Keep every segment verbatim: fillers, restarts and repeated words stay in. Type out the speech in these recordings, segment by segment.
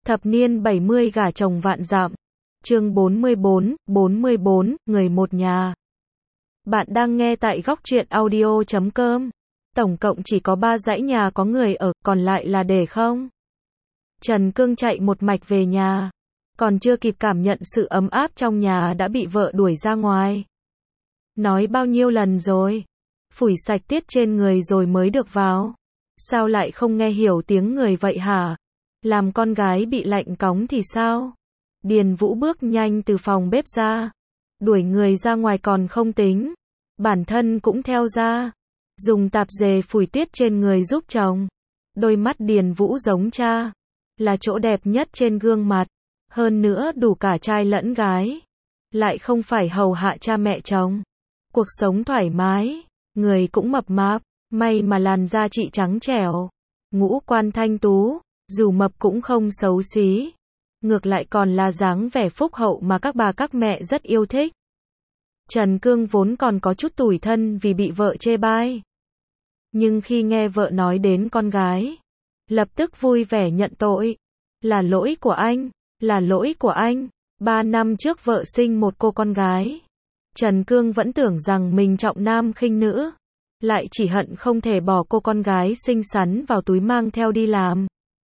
Thập niên bảy mươi gả chồng vạn dặm. Chương bốn mươi bốn, bốn mươi bốn, người một nhà. Bạn đang nghe tại góc truyện audio chấm com. Tổng cộng chỉ có ba dãy nhà có người ở, còn lại là để không. Trần Cương chạy một mạch về nhà. Còn chưa kịp cảm nhận sự ấm áp trong nhà đã bị vợ đuổi ra ngoài. Nói bao nhiêu lần rồi. Phủi sạch tiết trên người rồi mới được vào. Sao lại không nghe hiểu tiếng người vậy hả? Làm con gái bị lạnh cóng thì sao? Điền Vũ bước nhanh từ phòng bếp ra. Đuổi người ra ngoài còn không tính. Bản thân cũng theo ra. Dùng tạp dề phủi tiết trên người giúp chồng. Đôi mắt Điền Vũ giống cha. Là chỗ đẹp nhất trên gương mặt. Hơn nữa đủ cả trai lẫn gái. Lại không phải hầu hạ cha mẹ chồng. Cuộc sống thoải mái. Người cũng mập mạp. May mà làn da chị trắng trẻo. Ngũ quan thanh tú. Dù mập cũng không xấu xí. Ngược lại còn là dáng vẻ phúc hậu mà các bà các mẹ rất yêu thích. Trần Cương vốn còn có chút tủi thân vì bị vợ chê bai. Nhưng khi nghe vợ nói đến con gái, lập tức vui vẻ nhận tội. Là lỗi của anh, là lỗi của anh. Ba năm trước vợ sinh một cô con gái. Trần Cương vẫn tưởng rằng mình trọng nam khinh nữ. Lại chỉ hận không thể bỏ cô con gái xinh xắn vào túi mang theo đi làm.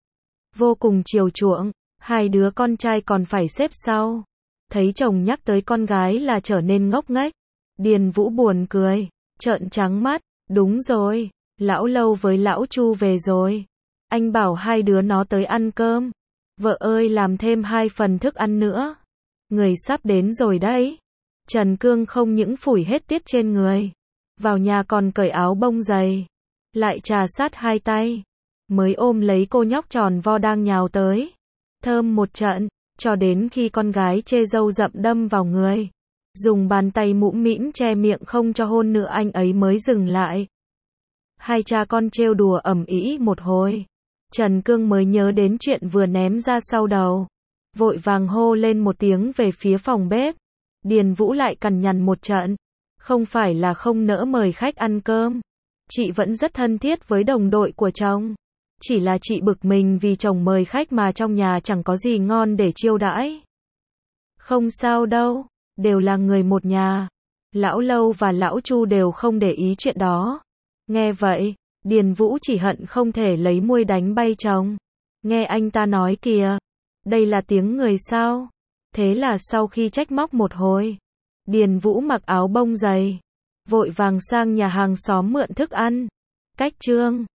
Vô cùng chiều chuộng, hai đứa con trai còn phải xếp sau. Thấy chồng nhắc tới con gái là trở nên ngốc nghếch. Điền Vũ buồn cười, trợn trắng mắt, đúng rồi, lão Lâu với lão Chu về rồi. Anh bảo hai đứa nó tới ăn cơm. Vợ ơi làm thêm hai phần thức ăn nữa. Người sắp đến rồi đấy. Trần Cương không những phủi hết tiết trên người. Vào nhà còn cởi áo bông dày. Lại trà sát hai tay. Mới ôm lấy cô nhóc tròn vo đang nhào tới. Thơm một trận, cho đến khi con gái chê râu rậm đâm vào người. Dùng bàn tay mũm mĩm che miệng không cho hôn nữa anh ấy mới dừng lại. Hai cha con trêu đùa ầm ĩ một hồi. Trần Cương mới nhớ đến chuyện vừa ném ra sau đầu. Vội vàng hô lên một tiếng về phía phòng bếp. Điền Vũ lại cằn nhằn một trận. Không phải là không nỡ mời khách ăn cơm. Chị vẫn rất thân thiết với đồng đội của chồng. Chỉ là chị bực mình vì chồng mời khách mà trong nhà chẳng có gì ngon để chiêu đãi. Không sao đâu, đều là người một nhà. Lão Lâu và lão Chu đều không để ý chuyện đó. Nghe vậy, Điền Vũ chỉ hận không thể lấy muôi đánh bay chồng. Nghe anh ta nói kìa, đây là tiếng người sao? Thế là sau khi trách móc một hồi, Điền Vũ mặc áo bông dày, vội vàng sang nhà hàng xóm mượn thức ăn. Cách trương